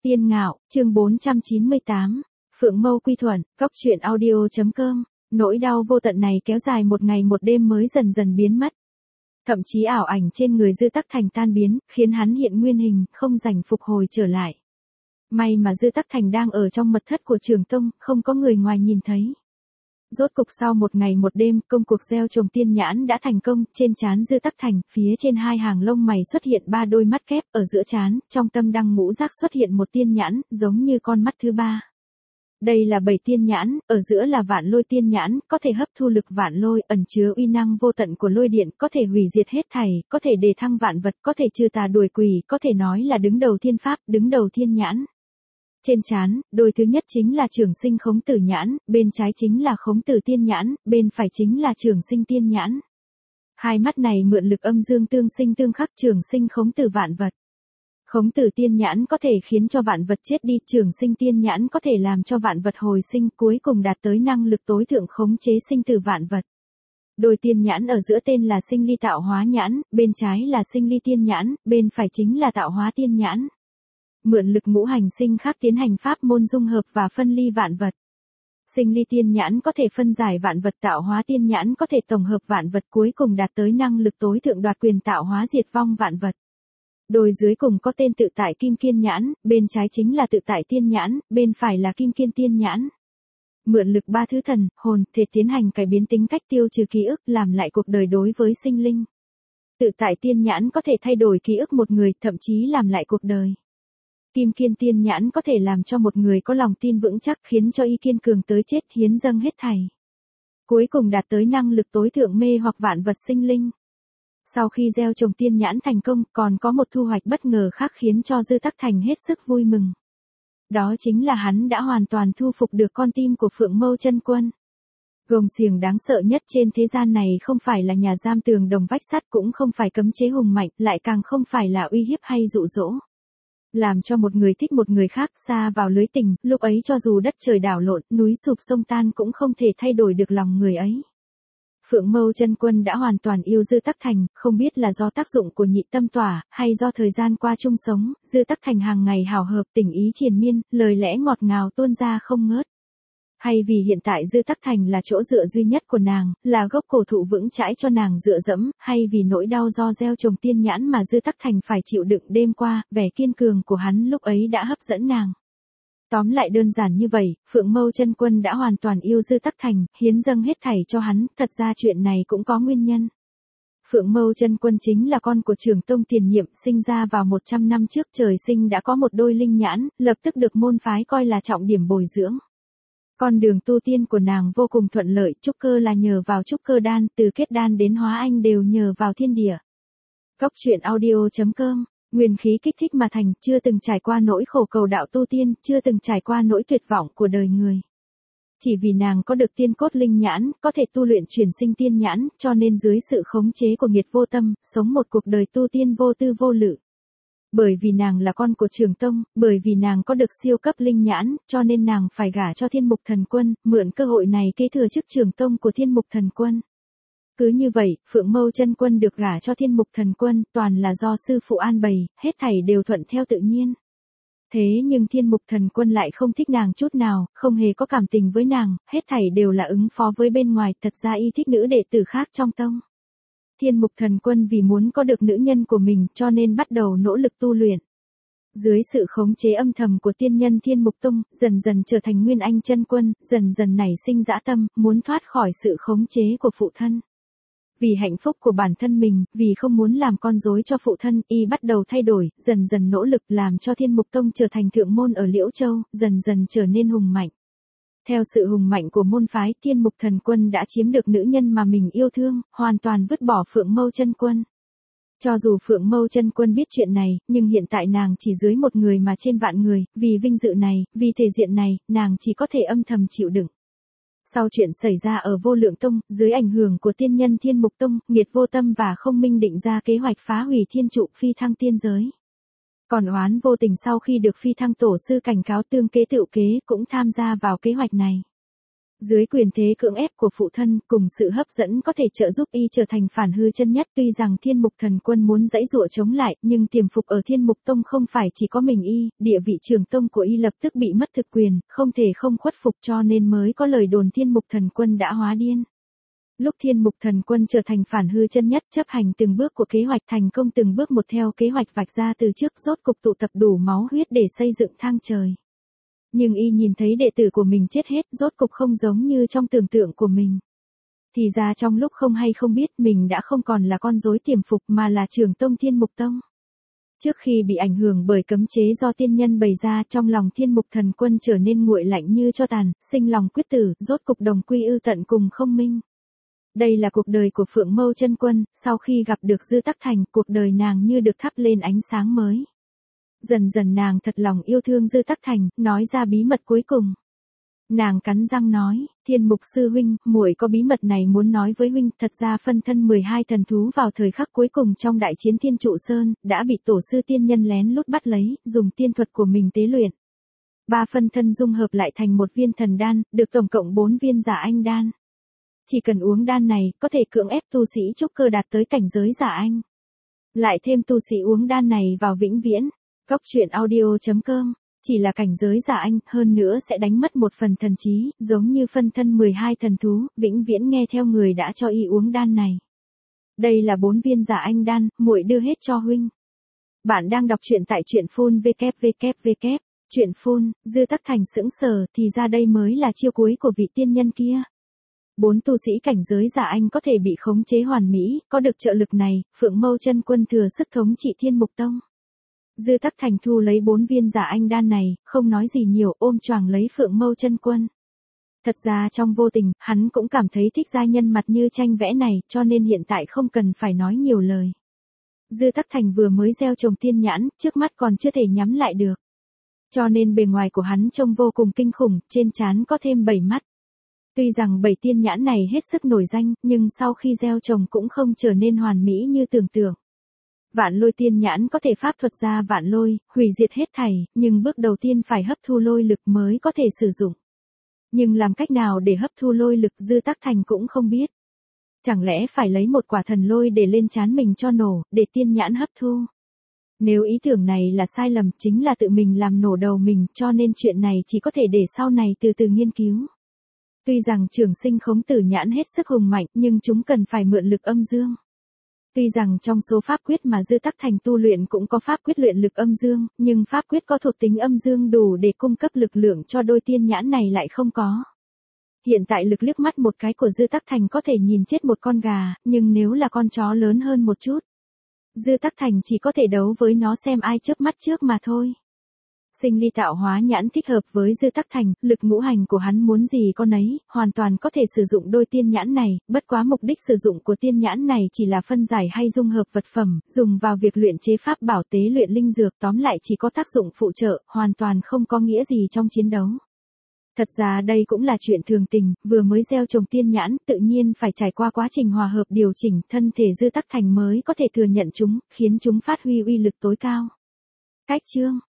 Tiên Ngạo, chương 498, Phượng Mâu Quy Thuận, Cóc truyện audio.com, nỗi đau vô tận này kéo dài một ngày một đêm mới dần dần biến mất. Thậm chí ảo ảnh trên người Dư Tắc Thành tan biến, khiến hắn hiện nguyên hình, không rảnh phục hồi trở lại. May mà Dư Tắc Thành đang ở trong mật thất của Trường Tông, không có người ngoài nhìn thấy. Rốt cục sau một ngày một đêm, công cuộc gieo trồng tiên nhãn đã thành công, trên trán Dư Tắc Thành, phía trên hai hàng lông mày xuất hiện ba đôi mắt kép, ở giữa trán, trong tâm đăng ngũ giác xuất hiện một tiên nhãn, giống như con mắt thứ ba. Đây là 7 tiên nhãn, ở giữa là vạn lôi tiên nhãn, có thể hấp thu lực vạn lôi, ẩn chứa uy năng vô tận của lôi điện, có thể hủy diệt hết thảy, có thể đề thăng vạn vật, có thể trừ tà đuổi quỷ, có thể nói là đứng đầu thiên pháp, đứng đầu thiên nhãn. Trên trán, đôi thứ nhất chính là trường sinh khống tử nhãn, bên trái chính là khống tử tiên nhãn, bên phải chính là trường sinh tiên nhãn. Hai mắt này mượn lực âm dương tương sinh tương khắc, trường sinh khống tử vạn vật. Khống tử tiên nhãn có thể khiến cho vạn vật chết đi, trường sinh tiên nhãn có thể làm cho vạn vật hồi sinh, cuối cùng đạt tới năng lực tối thượng khống chế sinh tử vạn vật. Đôi tiên nhãn ở giữa tên là sinh ly tạo hóa nhãn, bên trái là sinh ly tiên nhãn, bên phải chính là tạo hóa tiên nhãn. Mượn lực ngũ hành sinh khác tiến hành pháp môn dung hợp và phân ly vạn vật. Sinh ly tiên nhãn có thể phân giải vạn vật, tạo hóa tiên nhãn có thể tổng hợp vạn vật, cuối cùng đạt tới năng lực tối thượng đoạt quyền tạo hóa diệt vong vạn vật. Đôi dưới cùng có tên tự tại kim kiên nhãn, bên trái chính là tự tại tiên nhãn, bên phải là kim kiên tiên nhãn. Mượn lực ba thứ thần, hồn, thể tiến hành cải biến tính cách, tiêu trừ ký ức, làm lại cuộc đời đối với sinh linh. Tự tại tiên nhãn có thể thay đổi ký ức một người, thậm chí làm lại cuộc đời. Kim kiên tiên nhãn có thể làm cho một người có lòng tin vững chắc, khiến cho y kiên cường tới chết, hiến dâng hết thảy. Cuối cùng đạt tới năng lực tối thượng mê hoặc vạn vật sinh linh. Sau khi gieo trồng tiên nhãn thành công, còn có một thu hoạch bất ngờ khác khiến cho Dư Tắc Thành hết sức vui mừng. Đó chính là hắn đã hoàn toàn thu phục được con tim của Phượng Mâu Chân Quân. Gông xiềng đáng sợ nhất trên thế gian này không phải là nhà giam tường đồng vách sắt, cũng không phải cấm chế hùng mạnh, lại càng không phải là uy hiếp hay dụ dỗ. Làm cho một người thích một người khác xa vào lưới tình, lúc ấy cho dù đất trời đảo lộn, núi sụp sông tan cũng không thể thay đổi được lòng người ấy. Phượng Mâu Chân Quân đã hoàn toàn yêu Dư Tắc Thành, không biết là do tác dụng của nhị tâm tỏa, hay do thời gian qua chung sống, Dư Tắc Thành hàng ngày hào hợp, tình ý triền miên, lời lẽ ngọt ngào tuôn ra không ngớt. Hay vì hiện tại Dư Tắc Thành là chỗ dựa duy nhất của nàng, là gốc cổ thụ vững chãi cho nàng dựa dẫm, hay vì nỗi đau do gieo trồng tiên nhãn mà Dư Tắc Thành phải chịu đựng đêm qua, vẻ kiên cường của hắn lúc ấy đã hấp dẫn nàng. Tóm lại đơn giản như vậy, Phượng Mâu Chân Quân đã hoàn toàn yêu Dư Tắc Thành, hiến dâng hết thảy cho hắn, thật ra chuyện này cũng có nguyên nhân. Phượng Mâu Chân Quân chính là con của Trường Tông tiền nhiệm, sinh ra vào 100 năm trước, trời sinh đã có một đôi linh nhãn, lập tức được môn phái coi là trọng điểm bồi dưỡng. Con đường tu tiên của nàng vô cùng thuận lợi, trúc cơ là nhờ vào trúc cơ đan, từ kết đan đến hóa anh đều nhờ vào thiên địa. Cóc truyện audio.com, nguyên khí kích thích mà thành, chưa từng trải qua nỗi khổ cầu đạo tu tiên, chưa từng trải qua nỗi tuyệt vọng của đời người. Chỉ vì nàng có được tiên cốt linh nhãn, có thể tu luyện chuyển sinh tiên nhãn, cho nên dưới sự khống chế của nghiệt vô tâm, sống một cuộc đời tu tiên vô tư vô lự. Bởi vì nàng là con của Trường Tông, bởi vì nàng có được siêu cấp linh nhãn, cho nên nàng phải gả cho Thiên Mục Thần Quân, mượn cơ hội này kế thừa chức Trường Tông của Thiên Mục Thần Quân. Cứ như vậy, Phượng Mâu Chân Quân được gả cho Thiên Mục Thần Quân, toàn là do sư phụ an bày, hết thảy đều thuận theo tự nhiên. Thế nhưng Thiên Mục Thần Quân lại không thích nàng chút nào, không hề có cảm tình với nàng, hết thảy đều là ứng phó với bên ngoài, thật ra y thích nữ đệ tử khác trong tông. Thiên Mục Thần Quân vì muốn có được nữ nhân của mình cho nên bắt đầu nỗ lực tu luyện. Dưới sự khống chế âm thầm của tiên nhân Thiên Mục Tông, dần dần trở thành Nguyên Anh Chân Quân, dần dần nảy sinh dã tâm, muốn thoát khỏi sự khống chế của phụ thân. Vì hạnh phúc của bản thân mình, vì không muốn làm con rối cho phụ thân, y bắt đầu thay đổi, dần dần nỗ lực làm cho Thiên Mục Tông trở thành thượng môn ở Liễu Châu, dần dần trở nên hùng mạnh. Theo sự hùng mạnh của môn phái, Thiên Mục Thần Quân đã chiếm được nữ nhân mà mình yêu thương, hoàn toàn vứt bỏ Phượng Mâu Chân Quân. Cho dù Phượng Mâu Chân Quân biết chuyện này, nhưng hiện tại nàng chỉ dưới một người mà trên vạn người, vì vinh dự này, vì thể diện này, nàng chỉ có thể âm thầm chịu đựng. Sau chuyện xảy ra ở Vô Lượng Tông, dưới ảnh hưởng của tiên nhân Thiên Mục Tông, nghiệt vô tâm và không minh định ra kế hoạch phá hủy thiên trụ phi thăng tiên giới. Còn Oán vô tình sau khi được phi thăng tổ sư cảnh cáo tương kế tựu kế cũng tham gia vào kế hoạch này. Dưới quyền thế cưỡng ép của phụ thân cùng sự hấp dẫn có thể trợ giúp y trở thành phản hư chân nhất, tuy rằng Thiên Mục Thần Quân muốn giãy giụa chống lại, nhưng tiềm phục ở Thiên Mục Tông không phải chỉ có mình y, địa vị trưởng tông của y lập tức bị mất thực quyền, không thể không khuất phục, cho nên mới có lời đồn Thiên Mục Thần Quân đã hóa điên. Lúc Thiên Mục Thần Quân trở thành phản hư chân nhất, chấp hành từng bước của kế hoạch thành công từng bước một theo kế hoạch vạch ra từ trước, rốt cục tụ tập đủ máu huyết để xây dựng thang trời. Nhưng y nhìn thấy đệ tử của mình chết hết, rốt cục không giống như trong tưởng tượng của mình. Thì ra trong lúc không hay không biết, mình đã không còn là con rối tiềm phục mà là trưởng tông Thiên Mục Tông. Trước khi bị ảnh hưởng bởi cấm chế do tiên nhân bày ra, trong lòng Thiên Mục Thần Quân trở nên nguội lạnh như tro tàn, sinh lòng quyết tử, rốt cục đồng quy ư tận cùng không minh. Đây là cuộc đời của Phượng Mâu Chân Quân, sau khi gặp được Dư Tắc Thành, cuộc đời nàng như được thắp lên ánh sáng mới. Dần dần nàng thật lòng yêu thương Dư Tắc Thành, nói ra bí mật cuối cùng. Nàng cắn răng nói, Thiên Mục sư huynh, muội có bí mật này muốn nói với huynh, thật ra phân thân 12 thần thú vào thời khắc cuối cùng trong đại chiến Thiên Trụ Sơn, đã bị tổ sư tiên nhân lén lút bắt lấy, dùng tiên thuật của mình tế luyện. 3 phân thân dung hợp lại thành một viên thần đan, được tổng cộng 4 viên giả anh đan. Chỉ cần uống đan này, có thể cưỡng ép tu sĩ trúc cơ đạt tới cảnh giới giả anh. Lại thêm tu sĩ uống đan này vào vĩnh viễn. Góc truyện audio.com, chỉ là cảnh giới giả anh, hơn nữa sẽ đánh mất một phần thần trí, giống như phân thân 12 thần thú, vĩnh viễn nghe theo người đã cho y uống đan này. Đây là 4 viên giả anh đan, muội đưa hết cho huynh. Bạn đang đọc truyện tại truyện phun www. Truyện phun, Dư Tắc Thành sững sờ, thì ra đây mới là chiêu cuối của vị tiên nhân kia. 4 tu sĩ cảnh giới giả anh có thể bị khống chế hoàn mỹ, có được trợ lực này, Phượng Mâu Chân Quân thừa sức thống trị Thiên Mục Tông. Dư Tắc Thành thu lấy 4 viên giả anh đan này, không nói gì nhiều, ôm choàng lấy Phượng Mâu Chân Quân. Thật ra trong vô tình, hắn cũng cảm thấy thích giai nhân mặt như tranh vẽ này, cho nên hiện tại không cần phải nói nhiều lời. Dư Tắc Thành vừa mới gieo trồng tiên nhãn, trước mắt còn chưa thể nhắm lại được. Cho nên bề ngoài của hắn trông vô cùng kinh khủng, trên trán có thêm 7 mắt. Tuy rằng 7 tiên nhãn này hết sức nổi danh, nhưng sau khi gieo trồng cũng không trở nên hoàn mỹ như tưởng tượng. Vạn Lôi tiên nhãn có thể pháp thuật ra vạn lôi, hủy diệt hết thảy, nhưng bước đầu tiên phải hấp thu lôi lực mới có thể sử dụng. Nhưng làm cách nào để hấp thu lôi lực Dư Tắc Thành cũng không biết. Chẳng lẽ phải lấy một quả thần lôi để lên trán mình cho nổ, để tiên nhãn hấp thu? Nếu ý tưởng này là sai lầm, chính là tự mình làm nổ đầu mình, cho nên chuyện này chỉ có thể để sau này từ từ nghiên cứu. Tuy rằng Trường Sinh Khống Tử nhãn hết sức hùng mạnh, nhưng chúng cần phải mượn lực âm dương. Tuy rằng trong số pháp quyết mà Dư Tắc Thành tu luyện cũng có pháp quyết luyện lực âm dương, nhưng pháp quyết có thuộc tính âm dương đủ để cung cấp lực lượng cho đôi tiên nhãn này lại không có. Hiện tại lực liếc mắt một cái của Dư Tắc Thành có thể nhìn chết một con gà, nhưng nếu là con chó lớn hơn một chút, Dư Tắc Thành chỉ có thể đấu với nó xem ai chớp mắt trước mà thôi. Sinh ly tạo hóa nhãn thích hợp với Dư Tắc Thành, lực ngũ hành của hắn muốn gì con ấy, hoàn toàn có thể sử dụng đôi tiên nhãn này, bất quá mục đích sử dụng của tiên nhãn này chỉ là phân giải hay dung hợp vật phẩm, dùng vào việc luyện chế pháp bảo tế luyện linh dược, tóm lại chỉ có tác dụng phụ trợ, hoàn toàn không có nghĩa gì trong chiến đấu. Thật ra đây cũng là chuyện thường tình, vừa mới gieo trồng tiên nhãn, tự nhiên phải trải qua quá trình hòa hợp điều chỉnh, thân thể Dư Tắc Thành mới có thể thừa nhận chúng, khiến chúng phát huy uy lực tối cao. Cách chương